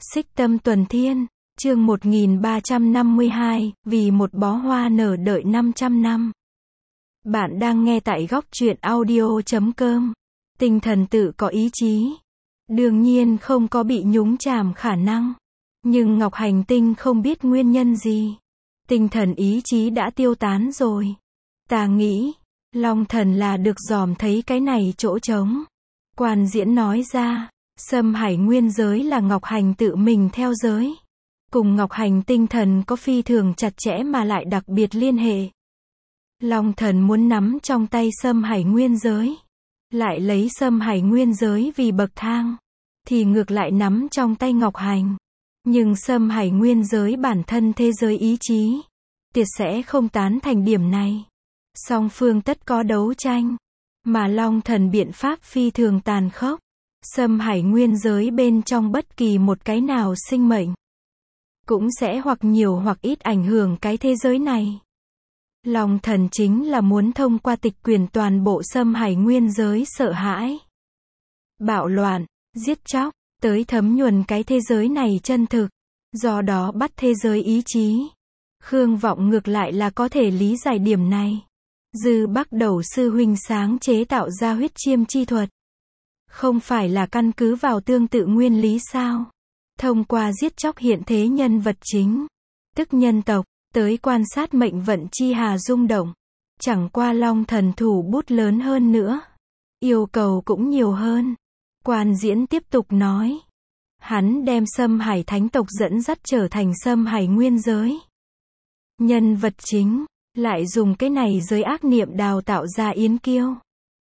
Xích Tâm Tuần Thiên, chương 1352, vì một bó hoa nở đợi 500 năm. Bạn đang nghe tại góc truyện audio.com. Tinh thần tự có ý chí. Đương nhiên không có bị nhúng chàm khả năng. Nhưng Ngọc Hành Tinh không biết nguyên nhân gì. Tinh thần ý chí đã tiêu tán rồi. Ta nghĩ, Long Thần là được dòm thấy cái này chỗ trống. Quan Diễn nói ra, Sâm Hải nguyên giới là Ngọc Hành tự mình theo giới. Cùng Ngọc Hành tinh thần có phi thường chặt chẽ mà lại đặc biệt liên hệ. Long Thần muốn nắm trong tay Sâm Hải nguyên giới, lại lấy Sâm Hải nguyên giới vì bậc thang, thì ngược lại nắm trong tay Ngọc Hành. Nhưng Sâm Hải nguyên giới bản thân thế giới ý chí, tuyệt sẽ không tán thành điểm này. Song phương tất có đấu tranh, mà Long Thần biện pháp phi thường tàn khốc. Sâm Hải nguyên giới bên trong bất kỳ một cái nào sinh mệnh, cũng sẽ hoặc nhiều hoặc ít ảnh hưởng cái thế giới này. Long Thần chính là muốn thông qua tịch quyền toàn bộ Sâm Hải nguyên giới sợ hãi, bạo loạn, giết chóc, tới thấm nhuần cái thế giới này chân thực. Do đó bắt thế giới ý chí. Khương Vọng ngược lại là có thể lý giải điểm này. Dư Bắc Đầu sư huynh sáng chế tạo ra huyết chiêm chi thuật, không phải là căn cứ vào tương tự nguyên lý sao? Thông qua giết chóc hiện thế nhân vật chính, tức nhân tộc, tới quan sát mệnh vận chi hà rung động. Chẳng qua Long Thần thủ bút lớn hơn nữa, yêu cầu cũng nhiều hơn. Quan Diễn tiếp tục nói, hắn đem Sâm Hải thánh tộc dẫn dắt trở thành Sâm Hải nguyên giới nhân vật chính, lại dùng cái này giới ác niệm đào tạo ra Yến Kiêu,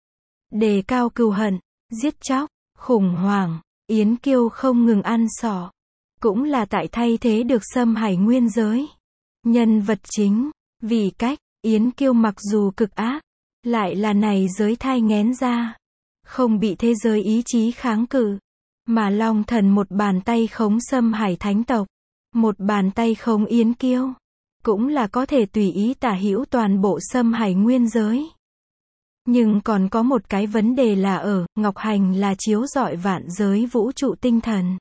đề cao cừu hận, giết chóc, khủng hoảng. Yến Kiêu không ngừng ăn xỏ, cũng là tại thay thế được Sâm Hải nguyên giới nhân vật chính. Vì cách Yến Kiêu mặc dù cực ác, lại là này giới thai nghén ra, không bị thế giới ý chí kháng cự, mà Long Thần một bàn tay khống Sâm Hải thánh tộc, một bàn tay khống Yến Kiêu, cũng là có thể tùy ý tả hữu toàn bộ Sâm Hải nguyên giới. Nhưng còn có một cái vấn đề là ở, Ngọc Hành là chiếu rọi vạn giới vũ trụ tinh thần.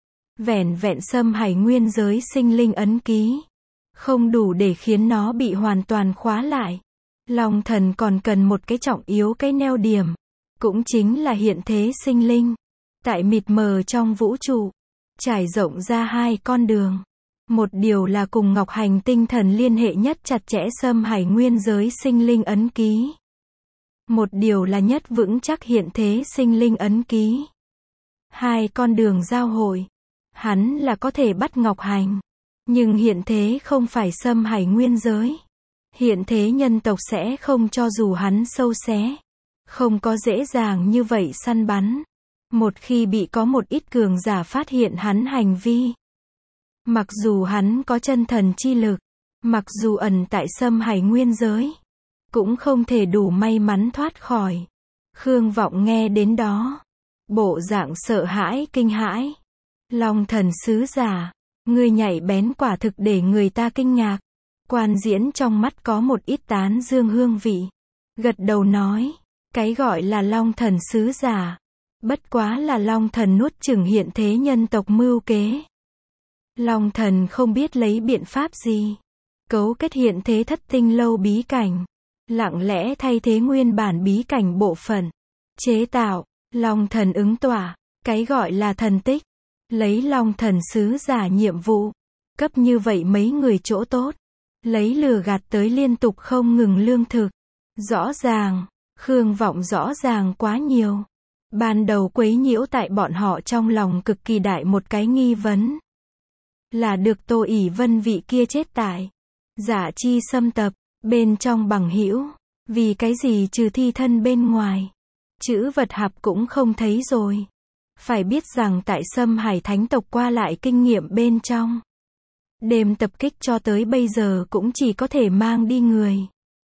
Vẻn vẹn Sâm Hải nguyên giới sinh linh ấn ký, không đủ để khiến nó bị hoàn toàn khóa lại. Long Thần còn cần một cái trọng yếu cái neo điểm, cũng chính là hiện thế sinh linh. Tại mịt mờ trong vũ trụ, trải rộng ra hai con đường. Một điều là cùng Ngọc Hành tinh thần liên hệ nhất chặt chẽ Sâm Hải nguyên giới sinh linh ấn ký. Một điều là nhất vững chắc hiện thế sinh linh ấn ký. Hai con đường giao hội, hắn là có thể bắt Ngọc Hành, nhưng hiện thế không phải Sâm Hải nguyên giới. Hiện thế nhân tộc sẽ không cho dù hắn sâu xé, không có dễ dàng như vậy săn bắn. Một khi bị có một ít cường giả phát hiện hắn hành vi, mặc dù hắn có chân thần chi lực, mặc dù ẩn tại Sâm Hải nguyên giới, cũng không thể đủ may mắn thoát khỏi. Khương Vọng nghe đến đó, bộ dạng sợ hãi kinh hãi. Long Thần sứ giả, ngươi nhạy bén quả thực để người ta kinh ngạc. Quan Diễn trong mắt có một ít tán dương hương vị, gật đầu nói, cái gọi là Long Thần sứ giả, bất quá là Long Thần nuốt chửng hiện thế nhân tộc mưu kế. Long Thần không biết lấy biện pháp gì, cấu kết hiện thế thất tinh lâu bí cảnh, lặng lẽ thay thế nguyên bản bí cảnh bộ phận, chế tạo. Long Thần ứng tỏa, cái gọi là thần tích, lấy Long Thần sứ giả nhiệm vụ, cấp như vậy mấy người chỗ tốt, lấy lừa gạt tới liên tục không ngừng lương thực. Rõ ràng, Khương Vọng rõ ràng quá nhiều. Ban đầu quấy nhiễu tại bọn họ trong lòng cực kỳ đại một cái nghi vấn, là được Tô ỷ Vân vị kia chết tại Dạ Chi xâm tập bên trong bằng hữu, vì cái gì trừ thi thân bên ngoài, chữ vật hạp cũng không thấy rồi. Phải biết rằng tại Sâm Hải thánh tộc qua lại kinh nghiệm bên trong, đêm tập kích cho tới bây giờ cũng chỉ có thể mang đi người,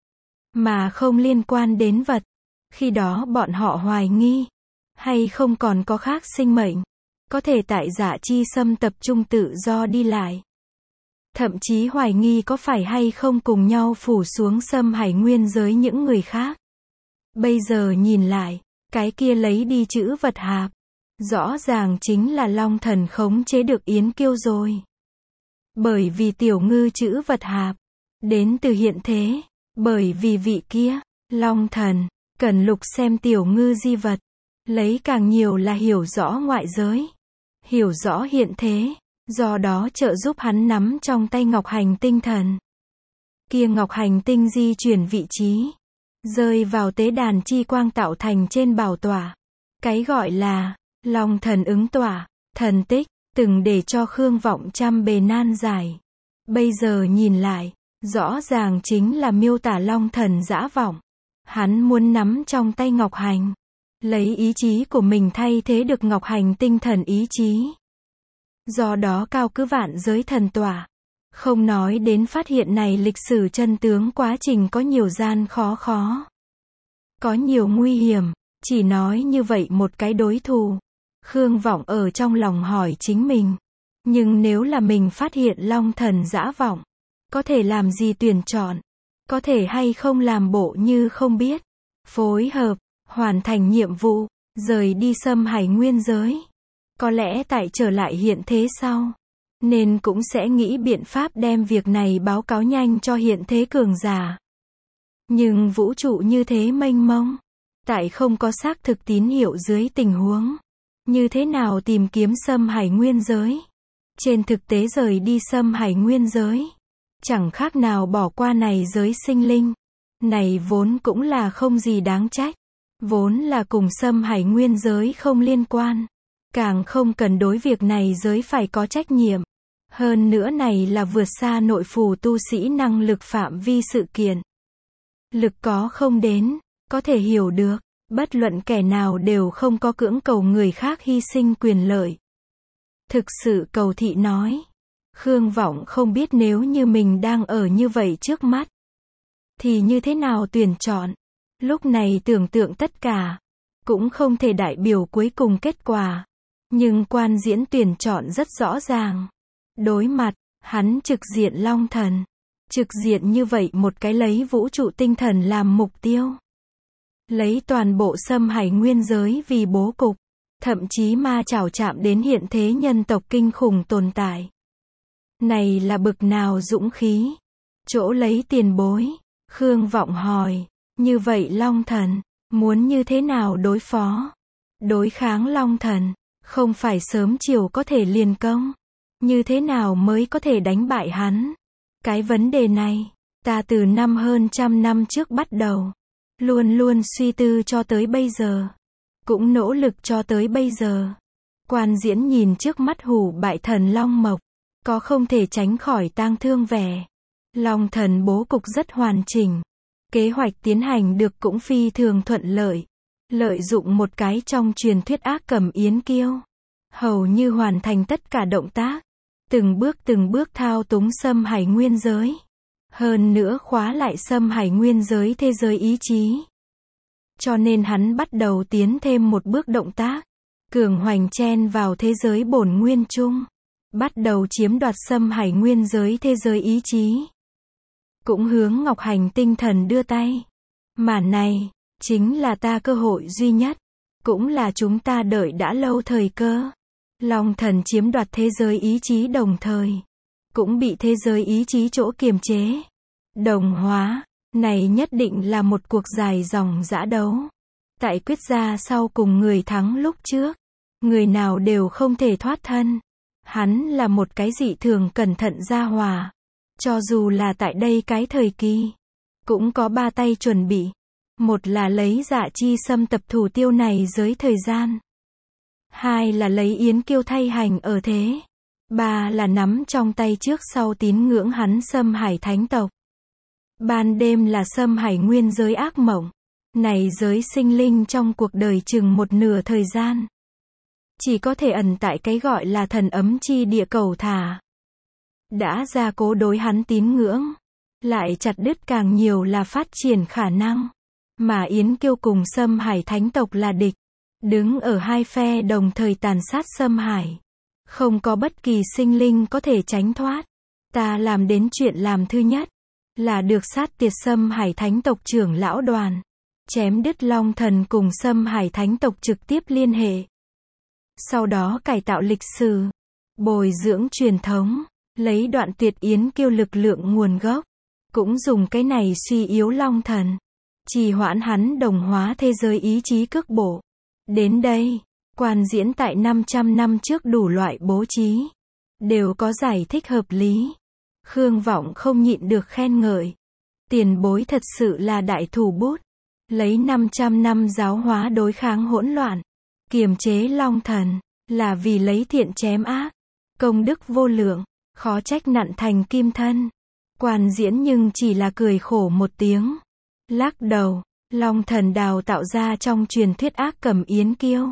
mà không liên quan đến vật. Khi đó bọn họ hoài nghi, hay không còn có khác sinh mệnh, có thể tại Dạ Chi xâm tập trung tự do đi lại. Thậm chí hoài nghi có phải hay không cùng nhau phủ xuống Sâm Hải nguyên giới những người khác. Bây giờ nhìn lại, cái kia lấy đi chữ vật hạp, Rõ ràng chính là Long Thần khống chế được Yến Kiêu rồi. Bởi vì tiểu ngư chữ vật hạp, đến từ hiện thế. Bởi vì vị kia, Long Thần, cần lục xem tiểu ngư di vật. Lấy càng nhiều là hiểu rõ ngoại giới. Hiểu rõ hiện thế. Do đó trợ giúp hắn nắm trong tay ngọc hành tinh thần. Kia ngọc hành tinh di chuyển vị trí. Rơi vào tế đàn chi quang tạo thành trên bảo tọa. Cái gọi là Long Thần ứng tọa, thần tích, từng để cho Khương Vọng trăm bề nan giải. Bây giờ nhìn lại, rõ ràng chính là miêu tả Long Thần dã vọng. Hắn muốn nắm trong tay ngọc hành. Lấy ý chí của mình thay thế được ngọc hành tinh thần ý chí. Do đó cao cứ vạn giới thần tỏa. Không nói đến phát hiện này lịch sử chân tướng quá trình có nhiều gian khó. Có nhiều nguy hiểm, chỉ nói như vậy một cái đối thủ. Khương Vọng ở trong lòng hỏi chính mình. Nhưng nếu là mình phát hiện Long Thần dã vọng, có thể làm gì tuyển chọn? Có thể hay không làm bộ như không biết? Phối hợp, hoàn thành nhiệm vụ, rời đi xâm hải nguyên giới. Có lẽ tại trở lại hiện thế sau, nên cũng sẽ nghĩ biện pháp đem việc này báo cáo nhanh cho hiện thế cường giả. Nhưng vũ trụ như thế mênh mông, tại không có xác thực tín hiệu dưới tình huống, như thế nào tìm kiếm xâm hải nguyên giới? Trên thực tế rời đi xâm hải nguyên giới, chẳng khác nào bỏ qua này giới sinh linh. Này vốn cũng là không gì đáng trách. Vốn là cùng xâm hải nguyên giới không liên quan. Càng không cần đối việc này giới phải có trách nhiệm. Hơn nữa này là vượt xa nội phù tu sĩ năng lực phạm vi sự kiện. Lực có không đến, có thể hiểu được, bất luận kẻ nào đều không có cưỡng cầu người khác hy sinh quyền lợi. Thực sự cầu thị nói. Khương Vọng không biết nếu như mình đang ở như vậy trước mắt, thì như thế nào tuyển chọn. Lúc này tưởng tượng tất cả, cũng không thể đại biểu cuối cùng kết quả. Nhưng quan diễn tuyển chọn rất rõ ràng. Đối mặt, hắn trực diện Long Thần. Trực diện như vậy một cái lấy vũ trụ tinh thần làm mục tiêu. Lấy toàn bộ xâm hải nguyên giới vì bố cục. Thậm chí ma chảo chạm đến hiện thế nhân tộc kinh khủng tồn tại. Này là bực nào dũng khí. Chỗ lấy tiền bối. Khương Vọng hỏi. Như vậy Long Thần, muốn như thế nào đối phó? Đối kháng Long Thần, không phải sớm chiều có thể liền công. Như thế nào mới có thể đánh bại hắn? Cái vấn đề này, ta từ hơn trăm năm trước bắt đầu. Luôn luôn suy tư cho tới bây giờ. Cũng nỗ lực cho tới bây giờ. Quan diễn nhìn trước mắt hủ bại thần Long Mộc. Có không thể tránh khỏi tang thương vẻ. Long Thần bố cục rất hoàn chỉnh. Kế hoạch tiến hành được cũng phi thường thuận lợi. Lợi dụng một cái trong truyền thuyết ác cầm Yến Kiêu. Hầu như hoàn thành tất cả động tác. Từng bước thao túng xâm hải nguyên giới. Hơn nữa khóa lại xâm hải nguyên giới thế giới ý chí. Cho nên hắn bắt đầu tiến thêm một bước động tác. Cường hoành chen vào thế giới bổn nguyên chung. Bắt đầu chiếm đoạt xâm hải nguyên giới thế giới ý chí. Cũng hướng ngọc hành tinh thần đưa tay. Mà này, chính là ta cơ hội duy nhất. Cũng là chúng ta đợi đã lâu thời cơ. Long Thần chiếm đoạt thế giới ý chí đồng thời. Cũng bị thế giới ý chí chỗ kiềm chế. Đồng hóa, này nhất định là một cuộc dài dòng dã đấu. Tại quyết ra sau cùng người thắng lúc trước. Người nào đều không thể thoát thân. Hắn là một cái dị thường cẩn thận gia hòa. Cho dù là tại đây cái thời kỳ, cũng có ba tay chuẩn bị. Một là lấy Dạ Chi xâm tập thủ tiêu này giới thời gian. Hai là lấy Yến Kiêu thay hành ở thế. Ba là nắm trong tay trước sau tín ngưỡng hắn xâm hải thánh tộc. Ban đêm là xâm hải nguyên giới ác mộng. Này giới sinh linh trong cuộc đời chừng một nửa thời gian. Chỉ có thể ẩn tại cái gọi là thần ấm chi địa cầu thả. Đã ra cố đối hắn tín ngưỡng. Lại chặt đứt càng nhiều là phát triển khả năng. Mà Yến Kiêu cùng xâm hải thánh tộc là địch. Đứng ở hai phe đồng thời tàn sát xâm hải. Không có bất kỳ sinh linh có thể tránh thoát. Ta làm đến chuyện làm thứ nhất. Là được sát tiệt xâm hải thánh tộc trưởng lão đoàn. Chém đứt Long Thần cùng xâm hải thánh tộc trực tiếp liên hệ. sau đó cải tạo lịch sử, bồi dưỡng truyền thống, lấy đoạn tuyệt yến kiêu lực lượng nguồn gốc, cũng dùng cái này suy yếu Long Thần, trì hoãn hắn đồng hóa thế giới ý chí cước bộ. Đến đây, quan diễn tại 500 năm trước đủ loại bố trí, đều có giải thích hợp lý. Khương Vọng không nhịn được khen ngợi. Tiền bối thật sự là đại thủ bút. Lấy 500 năm giáo hóa đối kháng hỗn loạn, kiềm chế Long Thần, là vì lấy thiện chém ác. Công đức vô lượng, khó trách nặn thành kim thân. Quan diễn nhưng chỉ là cười khổ một tiếng. Lắc đầu, Long Thần đào tạo ra trong truyền thuyết ác cầm yến kiêu.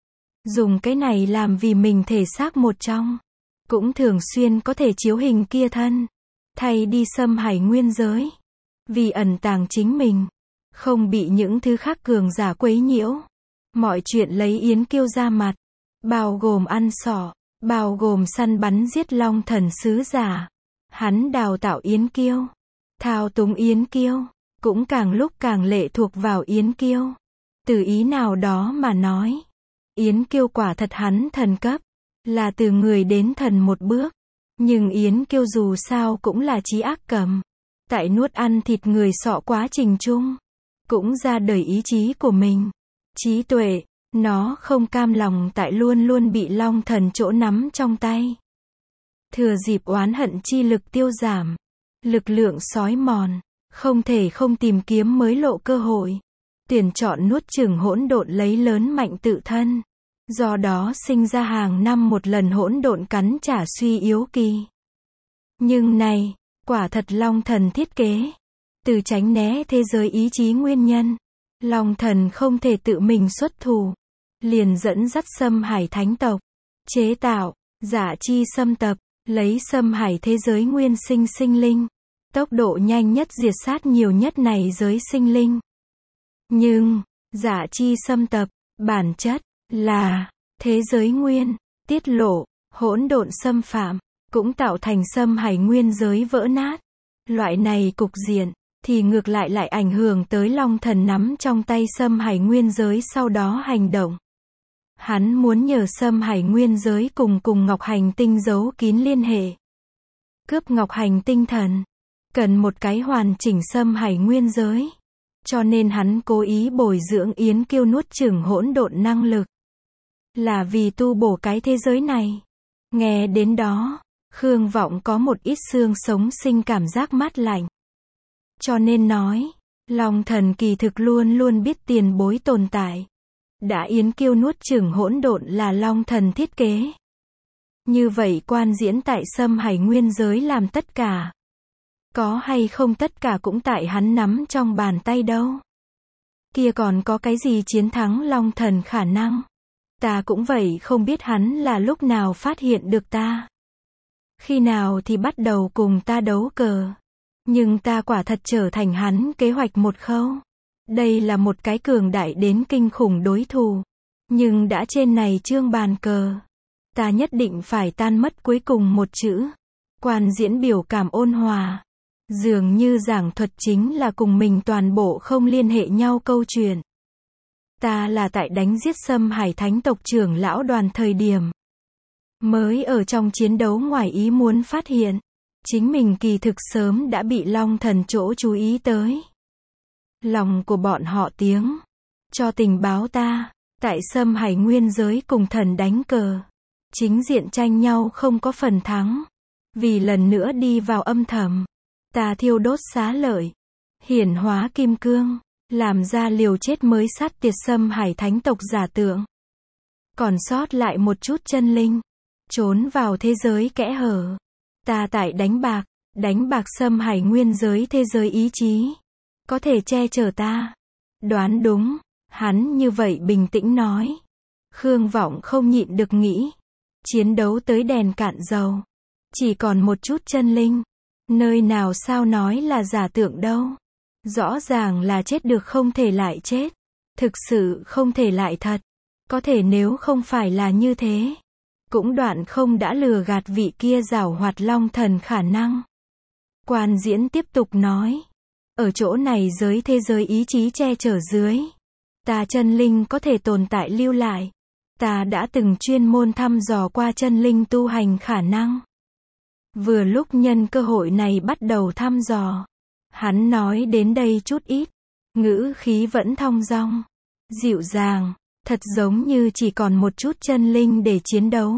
Dùng cái này làm vì mình thể xác một trong. Cũng thường xuyên có thể chiếu hình kia thân. Thay đi xâm hải nguyên giới. Vì ẩn tàng chính mình. Không bị những thứ khác cường giả quấy nhiễu. Mọi chuyện lấy yến kiêu ra mặt. Bao gồm ăn sỏ. Bao gồm săn bắn giết Long Thần sứ giả. Hắn đào tạo yến kiêu. Thao túng yến kiêu. Cũng càng lúc càng lệ thuộc vào yến kiêu. Từ ý nào đó mà nói. Yến kiêu quả thật hắn thần cấp. Là từ người đến thần một bước. Nhưng yến kiêu dù sao cũng là trí ác cầm. Tại nuốt ăn thịt người sọ quá trình chung. Cũng ra đời ý chí của mình. Trí tuệ. Nó không cam lòng tại luôn luôn bị Long Thần chỗ nắm trong tay. Thừa dịp oán hận chi lực tiêu giảm. Lực lượng sói mòn. Không thể không tìm kiếm mới lộ cơ hội. Tuyển chọn nuốt chửng hỗn độn lấy lớn mạnh tự thân. Do đó sinh ra hàng năm một lần hỗn độn cắn trả suy yếu kỳ. Nhưng này, quả thật Long Thần thiết kế. Từ tránh né thế giới ý chí nguyên nhân. Long Thần không thể tự mình xuất thủ. Liền dẫn dắt xâm hải thánh tộc. Chế tạo, giả chi xâm tập, lấy xâm hải thế giới nguyên sinh sinh linh. Tốc độ nhanh nhất diệt sát nhiều nhất này giới sinh linh. Nhưng, giả chi xâm tập, bản chất, là, thế giới nguyên, tiết lộ, hỗn độn xâm phạm, cũng tạo thành xâm hải nguyên giới vỡ nát. Loại này cục diện, thì ngược lại ảnh hưởng tới Long Thần nắm trong tay xâm hải nguyên giới sau đó hành động. Hắn muốn nhờ xâm hải nguyên giới cùng Ngọc Hành Tinh giấu kín liên hệ. Cướp Ngọc Hành Tinh thần. Cần một cái hoàn chỉnh xâm hải nguyên giới. Cho nên hắn cố ý bồi dưỡng yến kiêu nuốt chửng hỗn độn năng lực. Là vì tu bổ cái thế giới này. Nghe đến đó, Khương Vọng có một ít xương sống sinh cảm giác mát lạnh. Cho nên nói, Long Thần kỳ thực luôn luôn biết tiền bối tồn tại. Đã yến kiêu nuốt chửng hỗn độn là Long Thần thiết kế. Như vậy quan diễn tại xâm hải nguyên giới làm tất cả. Có hay không tất cả cũng tại hắn nắm trong bàn tay đâu. Kia còn có cái gì chiến thắng Long Thần khả năng. Ta cũng vậy không biết hắn là lúc nào phát hiện được ta. Khi nào thì bắt đầu cùng ta đấu cờ. Nhưng ta quả thật trở thành hắn kế hoạch một khâu. Đây là một cái cường đại đến kinh khủng đối thủ. Nhưng đã trên này trương bàn cờ. Ta nhất định phải tan mất cuối cùng một chữ. Quan diễn biểu cảm ôn hòa. Dường như giảng thuật chính là cùng mình toàn bộ không liên hệ nhau câu chuyện. Ta là tại đánh giết xâm hải thánh tộc trưởng lão đoàn thời điểm. Mới ở trong chiến đấu ngoài ý muốn phát hiện. Chính mình kỳ thực sớm đã bị Long Thần chỗ chú ý tới. Lòng của bọn họ tiếng. Cho tình báo ta. Tại xâm hải nguyên giới cùng thần đánh cờ. Chính diện tranh nhau không có phần thắng. Vì lần nữa đi vào âm thầm. Ta thiêu đốt xá lợi. Hiển hóa kim cương. Làm ra liều chết mới sát tiệt xâm hải thánh tộc giả tượng. Còn sót lại một chút chân linh. Trốn vào thế giới kẽ hở. Ta tại đánh bạc xâm hải nguyên giới thế giới ý chí. Có thể che chở ta. Đoán đúng. Hắn như vậy bình tĩnh nói. Khương Vọng không nhịn được nghĩ. Chiến đấu tới đèn cạn dầu. Chỉ còn một chút chân linh. Nơi nào sao nói là giả tượng đâu. Rõ ràng là chết được không thể lại chết. Thực sự không thể lại thật. Có thể nếu không phải là như thế. Cũng đoạn không đã lừa gạt vị kia giảo hoạt Long Thần khả năng. Quan diễn tiếp tục nói. Ở chỗ này giới thế giới ý chí che chở dưới. Ta chân linh có thể tồn tại lưu lại. Ta đã từng chuyên môn thăm dò qua chân linh tu hành khả năng. Vừa lúc nhân cơ hội này bắt đầu thăm dò. Hắn nói đến đây chút ít. Ngữ khí vẫn thong dong. Dịu dàng. Thật giống như chỉ còn một chút chân linh để chiến đấu.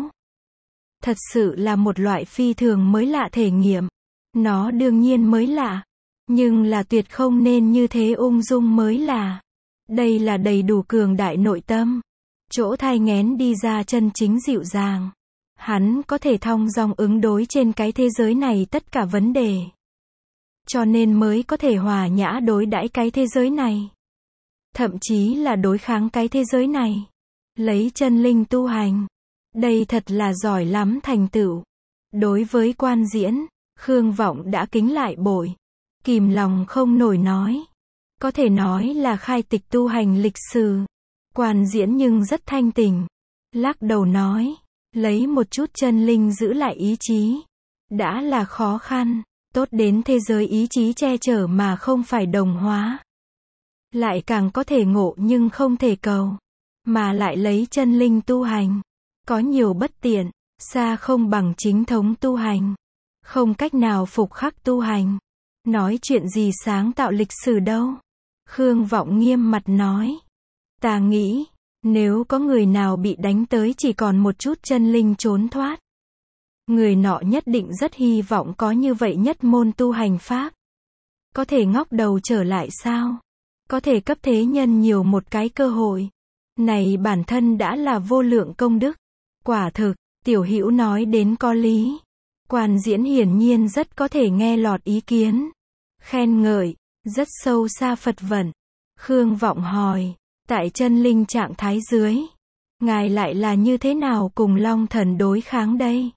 Thật sự là một loại phi thường mới lạ thể nghiệm. Nó đương nhiên mới lạ. Nhưng là tuyệt không nên như thế ung dung mới là. Đây là đầy đủ cường đại nội tâm. Chỗ thai nghén đi ra chân chính dịu dàng. Hắn có thể thong dong ứng đối trên cái thế giới này tất cả vấn đề. Cho nên mới có thể hòa nhã đối đãi cái thế giới này. Thậm chí là đối kháng cái thế giới này. Lấy chân linh tu hành. Đây thật là giỏi lắm thành tựu. Đối với Quan Diễn, Khương Vọng đã kính lại bội. Kìm lòng không nổi nói. Có thể nói là khai tịch tu hành lịch sử. Quan Diễn nhưng rất thanh tình. Lắc đầu nói. Lấy một chút chân linh giữ lại ý chí. Đã là khó khăn. Tốt đến thế giới ý chí che chở mà không phải đồng hóa. Lại càng có thể ngộ nhưng không thể cầu. Mà lại lấy chân linh tu hành. Có nhiều bất tiện. Xa không bằng chính thống tu hành. Không cách nào phục khắc tu hành. Nói chuyện gì sáng tạo lịch sử đâu. Khương Vọng nghiêm mặt nói. Ta nghĩ, nếu có người nào bị đánh tới chỉ còn một chút chân linh trốn thoát. Người nọ nhất định rất hy vọng có như vậy nhất môn tu hành pháp. Có thể ngóc đầu trở lại sao? Có thể cấp thế nhân nhiều một cái cơ hội. Này bản thân đã là vô lượng công đức. Quả thực, Tiểu Hữu nói đến có lý. Quan Diễn hiển nhiên rất có thể nghe lọt ý kiến. Khen ngợi, rất sâu xa Phật vận. Khương Vọng hỏi, tại chân linh trạng thái dưới, ngài lại là như thế nào cùng Long Thần đối kháng đây?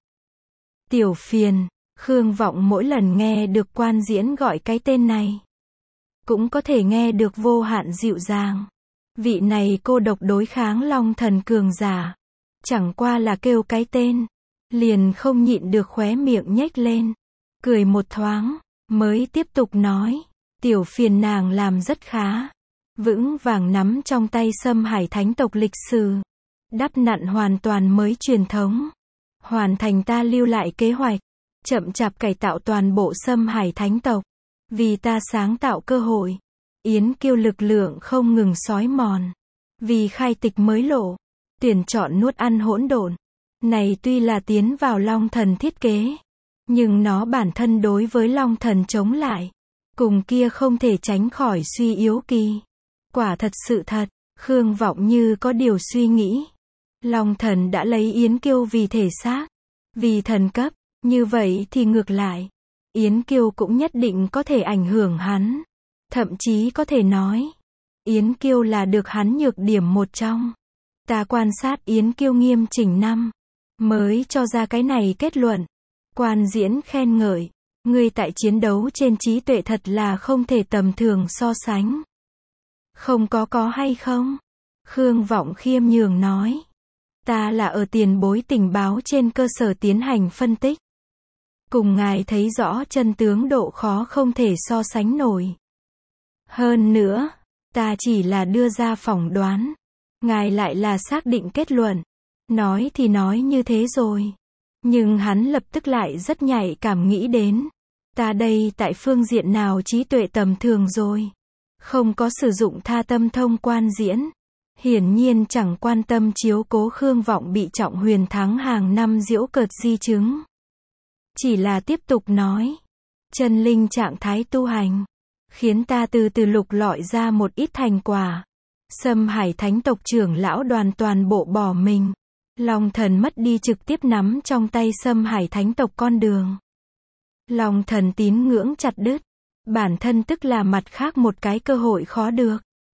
Tiểu Phiền, Khương Vọng mỗi lần nghe được Quan Diễn gọi cái tên này, cũng có thể nghe được vô hạn dịu dàng. Vị này cô độc đối kháng Long Thần cường giả. Chẳng qua là kêu cái tên, liền không nhịn được khóe miệng nhếch lên. Cười một thoáng, mới tiếp tục nói. Tiểu Phiền nàng làm rất khá. Vững vàng nắm trong tay Sâm Hải Thánh tộc lịch sử. Đắp nặn hoàn toàn mới truyền thống. Hoàn thành ta lưu lại kế hoạch. Chậm chạp cải tạo toàn bộ Sâm Hải Thánh tộc. Vì ta sáng tạo cơ hội. Yến Kiêu lực lượng không ngừng xói mòn. Vì khai tịch mới lộ. Tuyển chọn nuốt ăn hỗn độn. Này tuy là tiến vào Long Thần thiết kế. Nhưng nó bản thân đối với Long Thần chống lại. Cùng kia không thể tránh khỏi suy yếu kỳ. Quả thật sự thật, Khương Vọng như có điều suy nghĩ. Long Thần đã lấy Yến Kiêu vì thể xác. Vì thần cấp, như vậy thì ngược lại. Yến Kiêu cũng nhất định có thể ảnh hưởng hắn. Thậm chí có thể nói. Yến Kiêu là được hắn nhược điểm một trong. Ta quan sát Yến Kiêu nghiêm chỉnh năm. Mới cho ra cái này kết luận. Quan Diễn khen ngợi. Ngươi tại chiến đấu trên trí tuệ thật là không thể tầm thường so sánh. Không có hay không? Khương Vọng khiêm nhường nói. Ta là ở tiền bối tình báo trên cơ sở tiến hành phân tích. Cùng ngài thấy rõ chân tướng độ khó không thể so sánh nổi. Hơn nữa, ta chỉ là đưa ra phỏng đoán. Ngài lại là xác định kết luận. Nói thì nói như thế rồi. Nhưng hắn lập tức lại rất nhạy cảm nghĩ đến. Ta đây tại phương diện nào trí tuệ tầm thường rồi. Không có sử dụng tha tâm thông Quan Diễn. Hiển nhiên chẳng quan tâm chiếu cố Khương Vọng bị trọng huyền thắng hàng năm giễu cợt di chứng. Chỉ là tiếp tục nói. Chân linh trạng thái tu hành. Khiến ta từ từ lục lọi ra một ít thành quả. Sâm Hải Thánh tộc trưởng lão đoàn toàn bộ bỏ mình. Long Thần mất đi trực tiếp nắm trong tay Sâm Hải Thánh tộc con đường. Long Thần tín ngưỡng chặt đứt. Bản thân tức là mặt khác một cái cơ hội khó được.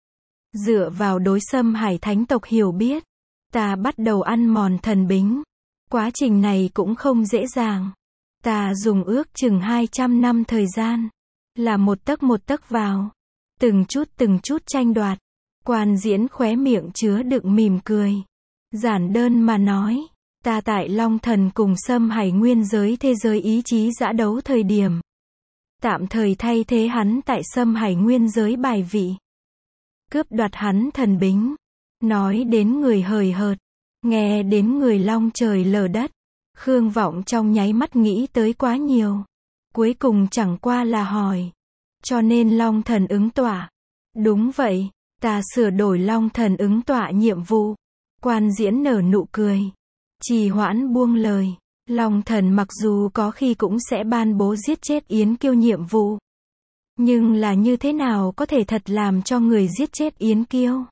Dựa vào đối Sâm Hải Thánh tộc hiểu biết. Ta bắt đầu ăn mòn thần bính. Quá trình này cũng không dễ dàng. Ta dùng ước chừng 200 năm thời gian. Là một tấc vào. Từng chút tranh đoạt. Quan Diễn khóe miệng chứa đựng mỉm cười. Giản đơn mà nói. Ta tại Long Thần cùng Sâm Hải nguyên giới thế giới ý chí dã đấu thời điểm. Tạm thời thay thế hắn tại Sâm Hải nguyên giới bài vị. Cướp đoạt hắn thần bính. Nói đến người hời hợt. Nghe đến người long trời lở đất, Khương Vọng trong nháy mắt nghĩ tới quá nhiều. Cuối cùng chẳng qua là hỏi. Cho nên Long Thần ứng tọa. Đúng vậy, ta sửa đổi Long Thần ứng tọa nhiệm vụ. Quan Diễn nở nụ cười. Trì hoãn buông lời. Long Thần mặc dù có khi cũng sẽ ban bố giết chết Yến Kiêu nhiệm vụ. Nhưng là như thế nào có thể thật làm cho người giết chết Yến Kiêu?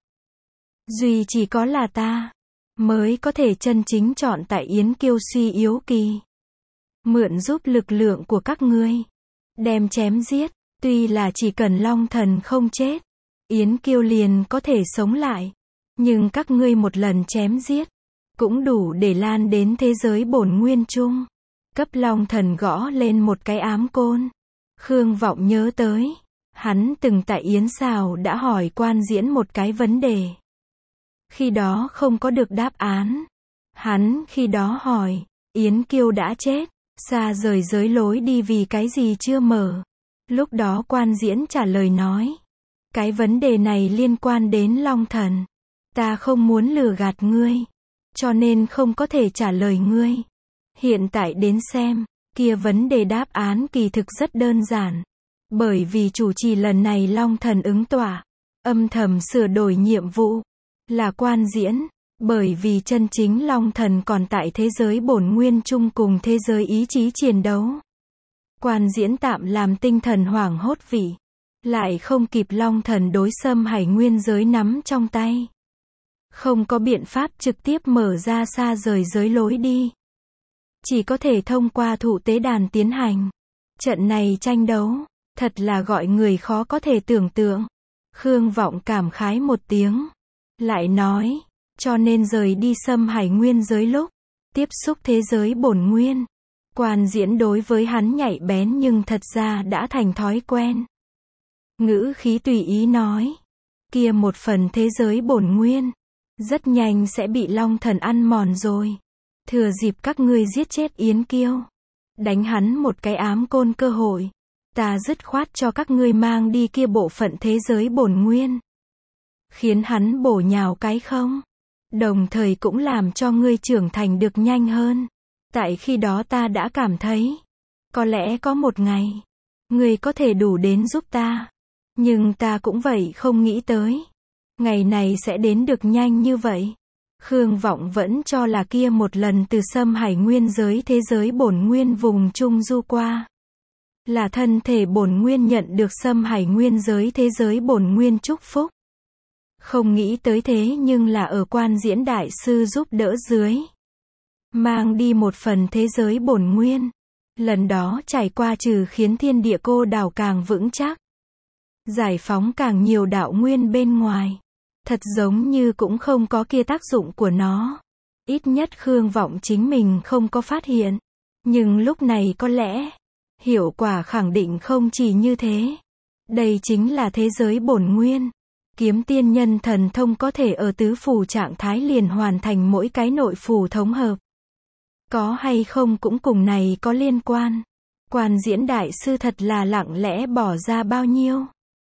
Duy chỉ có là ta mới có thể chân chính chọn tại Yến Kiêu suy yếu kỳ. Mượn giúp lực lượng của các ngươi. Đem chém giết. Tuy là chỉ cần Long Thần không chết, Yến Kiêu liền có thể sống lại. Nhưng các ngươi một lần chém giết, cũng đủ để lan đến thế giới bổn nguyên chung. Cấp Long Thần gõ lên một cái ám côn. Khương Vọng nhớ tới. Hắn từng tại Yến Sào đã hỏi Quan Diễn một cái vấn đề. Khi đó không có được đáp án. Hắn khi đó hỏi, Yến Kiêu đã chết, xa rời giới lối đi vì cái gì chưa mở. Lúc đó Quan Diễn trả lời nói, cái vấn đề này liên quan đến Long Thần. Ta không muốn lừa gạt ngươi, cho nên không có thể trả lời ngươi. Hiện tại đến xem, kia vấn đề đáp án kỳ thực rất đơn giản. Bởi vì chủ trì lần này Long Thần ứng tọa, âm thầm sửa đổi nhiệm vụ, là Quan Diễn. Bởi vì chân chính Long Thần còn tại thế giới bổn nguyên chung cùng thế giới ý chí chiến đấu. Quan Diễn tạm làm tinh thần hoảng hốt vị. Lại không kịp Long Thần đối xâm hải nguyên giới nắm trong tay. Không có biện pháp trực tiếp mở ra xa rời giới lối đi. Chỉ có thể thông qua thụ tế đàn tiến hành. Trận này tranh đấu, thật là gọi người khó có thể tưởng tượng. Khương Vọng cảm khái một tiếng. Lại nói, cho nên rời đi xâm hải nguyên giới lúc, tiếp xúc thế giới bổn nguyên. Quan Diễn đối với hắn nhạy bén nhưng thật ra đã thành thói quen. Ngữ khí tùy ý nói. Kia một phần thế giới bổn nguyên, rất nhanh sẽ bị Long Thần ăn mòn rồi. Thừa dịp các ngươi giết chết Yến Kiêu, đánh hắn một cái ám côn cơ hội. Ta dứt khoát cho các ngươi mang đi kia bộ phận thế giới bổn nguyên. Khiến hắn bổ nhào cái không. Đồng thời cũng làm cho ngươi trưởng thành được nhanh hơn. Tại khi đó ta đã cảm thấy, có lẽ có một ngày, ngươi có thể đủ đến giúp ta. Nhưng ta cũng vậy không nghĩ tới. Ngày này sẽ đến được nhanh như vậy. Khương Vọng vẫn cho là kia một lần từ xâm hải nguyên giới thế giới bổn nguyên vùng trung du qua. Là thân thể bổn nguyên nhận được xâm hải nguyên giới thế giới bổn nguyên chúc phúc. Không nghĩ tới thế nhưng là ở Quan Diễn đại sư giúp đỡ dưới. Mang đi một phần thế giới bổn nguyên. Lần đó trải qua trừ khiến thiên địa cô đảo càng vững chắc. Giải phóng càng nhiều đạo nguyên bên ngoài. Thật giống như cũng không có kia tác dụng của nó. Ít nhất Khương Vọng chính mình không có phát hiện. Nhưng lúc này có lẽ, hiệu quả khẳng định không chỉ như thế. Đây chính là thế giới bổn nguyên. Kiếm tiên nhân thần thông có thể ở tứ phủ trạng thái liền hoàn thành mỗi cái nội phủ thống hợp. Có hay không cũng cùng này có liên quan. Quan Diễn đại sư thật là lặng lẽ bỏ ra bao nhiêu.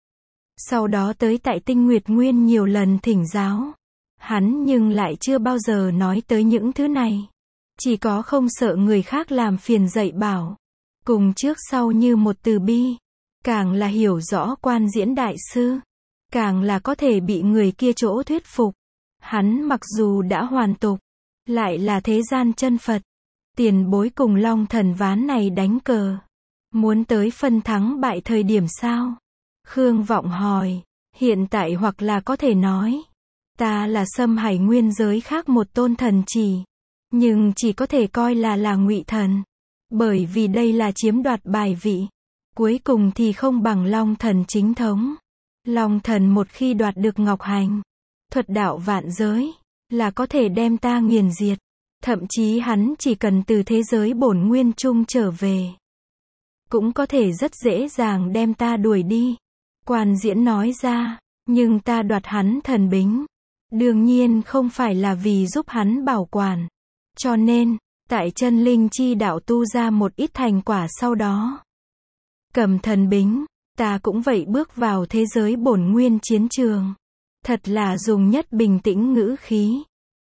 Sau đó tới tại Tinh Nguyệt Nguyên nhiều lần thỉnh giáo. Hắn nhưng lại chưa bao giờ nói tới những thứ này. Chỉ có không sợ người khác làm phiền dạy bảo. Cùng trước sau như một từ bi. Càng là hiểu rõ Quan Diễn đại sư, càng là có thể bị người kia chỗ thuyết phục. Hắn mặc dù đã hoàn tục, lại là thế gian chân Phật. Tiền bối cùng Long Thần ván này đánh cờ. Muốn tới phân thắng bại thời điểm sao? Khương Vọng hỏi. Hiện tại hoặc là có thể nói, ta là xâm hải nguyên giới khác một tôn thần chỉ. Nhưng chỉ có thể coi là ngụy thần. Bởi vì đây là chiếm đoạt bài vị. Cuối cùng thì không bằng Long Thần chính thống. Long Thần một khi đoạt được Ngọc Hành, thuật đạo vạn giới, là có thể đem ta nghiền diệt. Thậm chí hắn chỉ cần từ thế giới bổn nguyên chung trở về, cũng có thể rất dễ dàng đem ta đuổi đi. Quan Diễn nói ra, nhưng ta đoạt hắn thần bính. Đương nhiên không phải là vì giúp hắn bảo quản. Cho nên, tại chân linh chi đạo tu ra một ít thành quả sau đó. Cầm thần bính, ta cũng vậy bước vào thế giới bổn nguyên chiến trường. Thật là dùng nhất bình tĩnh ngữ khí.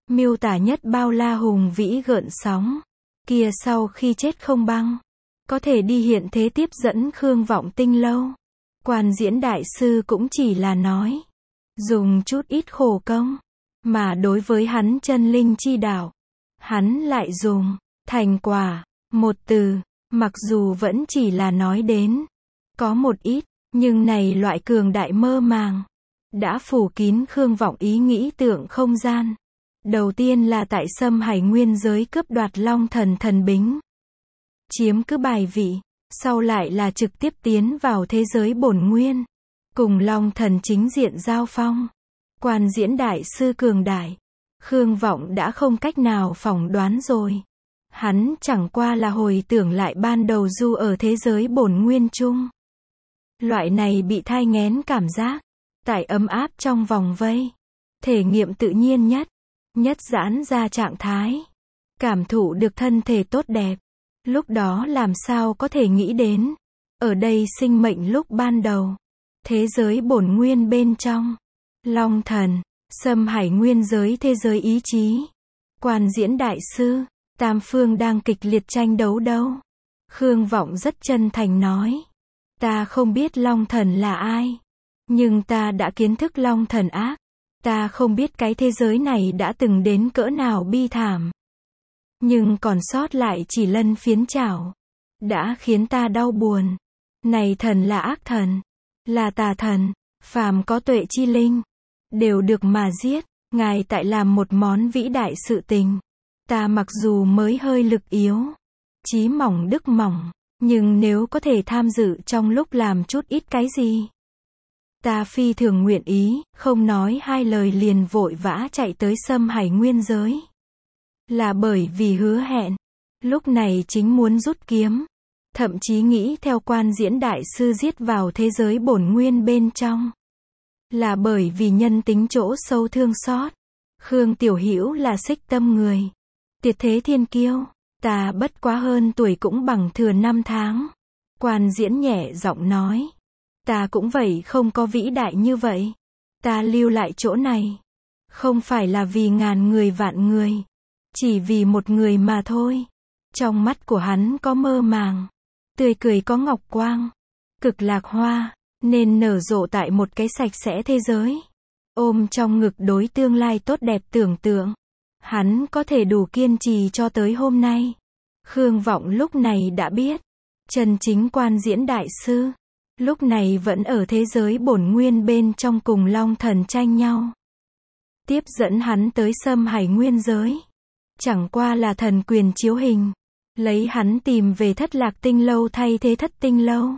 miêu tả nhất bao la hùng vĩ gợn sóng, kia sau khi chết không băng, có thể đi hiện thế tiếp dẫn Khương Vọng tinh lâu. Quan Diễn đại sư cũng chỉ là nói, dùng chút ít khổ công, mà đối với hắn chân linh chi đạo, hắn lại dùng thành quả, một từ, mặc dù vẫn chỉ là nói đến, có một ít, nhưng này loại cường đại mơ màng, đã phủ kín Khương Vọng ý nghĩ tưởng không gian. Đầu tiên là tại Sâm Hải nguyên giới cướp đoạt Long Thần thần bính, chiếm cứ bài vị, sau lại là trực tiếp tiến vào thế giới bổn nguyên, cùng Long Thần chính diện giao phong. Quan Diễn đại sư cường đại, Khương Vọng đã không cách nào phỏng đoán rồi. Hắn chẳng qua là hồi tưởng lại ban đầu du ở thế giới bổn nguyên chung. Loại này bị thai nghén cảm giác, tại ấm áp trong vòng vây, thể nghiệm tự nhiên nhất giãn ra trạng thái, cảm thụ được thân thể tốt đẹp. Lúc đó làm sao có thể nghĩ đến, ở đây sinh mệnh lúc ban đầu, thế giới bổn nguyên bên trong, Long Thần, Sâm Hải nguyên giới thế giới ý chí, Quan Diễn đại sư, tam phương đang kịch liệt tranh đấu đâu. Khương Vọng rất chân thành nói, ta không biết Long Thần là ai, nhưng ta đã kiến thức Long Thần ác. Ta không biết cái thế giới này đã từng đến cỡ nào bi thảm, nhưng còn sót lại chỉ lân phiến chảo, đã khiến ta đau buồn. Này thần là ác thần, là tà thần, phàm có tuệ chi linh, đều được mà giết. Ngài tại làm một món vĩ đại sự tình. Ta mặc dù mới hơi lực yếu, chí mỏng đức mỏng, nhưng nếu có thể tham dự trong lúc làm chút ít cái gì, ta phi thường nguyện ý. Không nói hai lời liền vội vã chạy tới Sâm Hải nguyên giới. Là bởi vì hứa hẹn, lúc này chính muốn rút kiếm, thậm chí nghĩ theo Quan Diễn đại sư giết vào thế giới bổn nguyên bên trong. Là bởi vì nhân tính chỗ sâu thương xót. Khương Tiểu Hữu là xích tâm người, tuyệt thế thiên kiêu, ta bất quá hơn tuổi cũng bằng thừa 5 tháng. Quan Diễn nhẹ giọng nói, ta cũng vậy, không có vĩ đại như vậy. Ta lưu lại chỗ này, không phải là vì ngàn người vạn người, chỉ vì một người mà thôi. Trong mắt của hắn có mơ màng, tươi cười có ngọc quang, cực lạc hoa, nên nở rộ tại một cái sạch sẽ thế giới. Ôm trong ngực đối tương lai tốt đẹp tưởng tượng, hắn có thể đủ kiên trì cho tới hôm nay. Khương Vọng lúc này đã biết, chân chính Quan Diễn đại sư, lúc này vẫn ở thế giới bổn nguyên bên trong cùng Long Thần tranh nhau. Tiếp dẫn hắn tới Sâm Hải nguyên giới, chẳng qua là thần quyền chiếu hình, lấy hắn tìm về Thất Lạc Tinh lâu thay thế Thất Tinh lâu.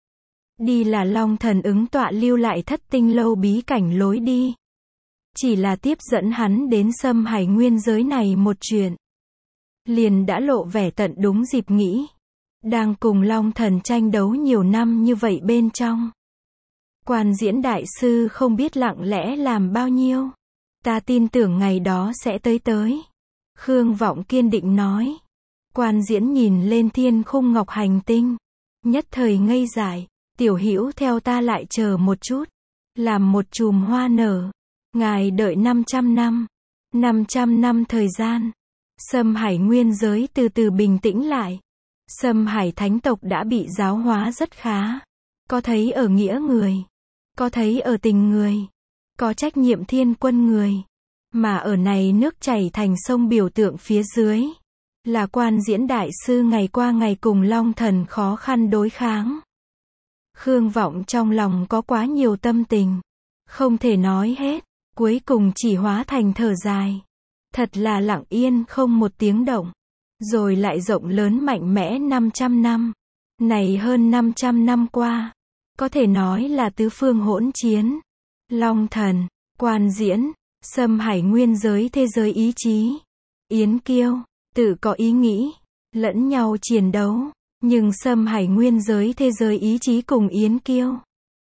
Đi là Long Thần ứng tọa lưu lại Thất Tinh lâu bí cảnh lối đi. Chỉ là tiếp dẫn hắn đến Sâm Hải nguyên giới này một chuyện, liền đã lộ vẻ tận đúng dịp nghĩ. Đang cùng Long Thần tranh đấu nhiều năm như vậy bên trong, Quan Diễn đại sư không biết lặng lẽ làm bao nhiêu. Ta tin tưởng ngày đó sẽ tới. Khương Vọng kiên định nói. Quan Diễn nhìn lên thiên khung ngọc hành tinh, nhất thời ngây dại. Tiểu Hữu theo ta lại chờ một chút, làm một chùm hoa nở. Ngài đợi 500 năm, 500 năm thời gian, Sâm Hải nguyên giới từ từ bình tĩnh lại. Sâm Hải thánh tộc đã bị giáo hóa rất khá. Có thấy ở nghĩa người, có thấy ở tình người, có trách nhiệm thiên quân người. Mà ở này nước chảy thành sông biểu tượng phía dưới, là Quan Diễn đại sư ngày qua ngày cùng Long Thần khó khăn đối kháng. Khương Vọng trong lòng có quá nhiều tâm tình, không thể nói hết, cuối cùng chỉ hóa thành thở dài. Thật là lặng yên không một tiếng động, rồi lại rộng lớn mạnh mẽ 500 năm. Này hơn 500 năm qua, có thể nói là tứ phương hỗn chiến. Long Thần, Quan Diễn, Sâm Hải nguyên giới thế giới ý chí, Yến Kiêu, tự có ý nghĩ, lẫn nhau chiến đấu. Nhưng Sâm Hải nguyên giới thế giới ý chí cùng Yến Kiêu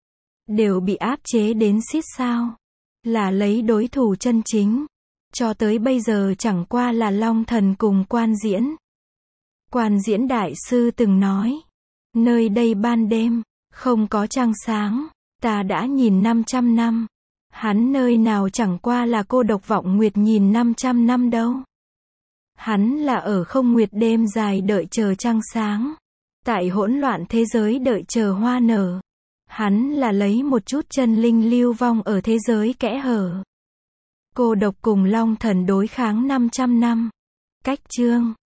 đều bị áp chế đến xít sao. Là lấy đối thủ chân chính. Cho tới bây giờ chẳng qua là Long Thần cùng Quan Diễn. Quan Diễn đại sư từng nói, nơi đây ban đêm, không có trăng sáng, ta đã nhìn 500 năm. Hắn nơi nào chẳng qua là cô độc vọng nguyệt nhìn 500 năm đâu. Hắn là ở không nguyệt đêm dài đợi chờ trăng sáng. Tại hỗn loạn thế giới đợi chờ hoa nở. Hắn là lấy một chút chân linh lưu vong ở thế giới kẽ hở. Cô độc cùng Long Thần đối kháng 500 năm. Cách chương